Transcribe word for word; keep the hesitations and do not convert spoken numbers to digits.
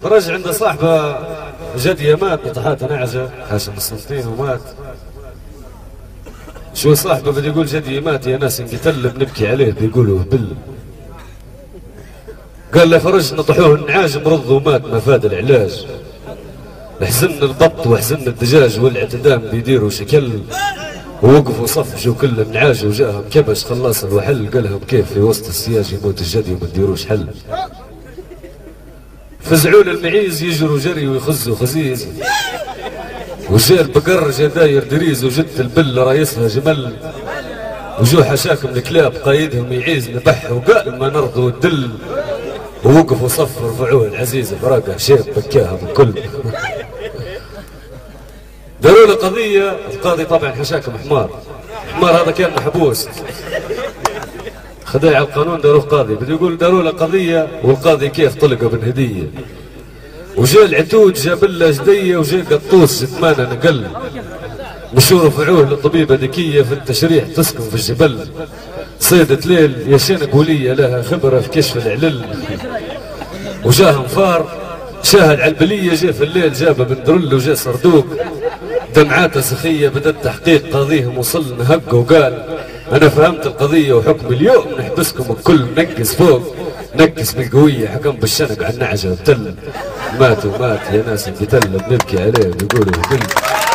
فرج عنده صاحبه جديه مات بطحات نعجه هاشم السنتين ومات. شو صاحبه بده يقول جدي مات يا ناس انقتل بنبكي عليه بيقولوا هبل. قال له فرج نطحوه النعاج مرض ومات ما فاد العلاج. حزن البط وحزن الدجاج والاعتدام بيديروا شكل ووقفوا صف جو كل النعاج وجاهم كبش خلاص الوحل. قالهم كيف في وسط السياج يموت الجدي وما تديروش حل. فزعوا المعيز يجروا جري ويخزوا خزيز وجاء البقر جا داير دريز وجدت البل رايسها جمل وجو حشاكم الكلاب قايدهم يعيز نبح وقال ما نرضوا الدل ووقفوا صف رفعوه العزيز فراقه شيب بكاها من كل. داروا له قضيه القاضي طبعا حشاكم حمار. حمار هذا كان محبوس خداع القانون داروه قاضي. بده يقول داروا له قضيه والقاضي كيف طلقه بالهديه. وجاء العتود جاب له جديه وجاء قطوس جثمانه نقل. مشوا رفعوه لطبيبه ذكيه في التشريح تسكن في الجبل. صيدة ليل يا شنق وليه لها خبره في كشف العلل. وجاهم فار شاهد على البليه جاء في الليل جابه بندرل وجاء صردوق. دمعاته سخيه بدا التحقيق قاضيهم وصل نهق وقال انا فهمت القضيه وحكم اليوم نحبسكم الكل نقص فوق. نقص بالقويه حكم بالشنق على النعجه والتل. مات ومات يا ناس انقتل بنبكي عليه بيقولوا هبل.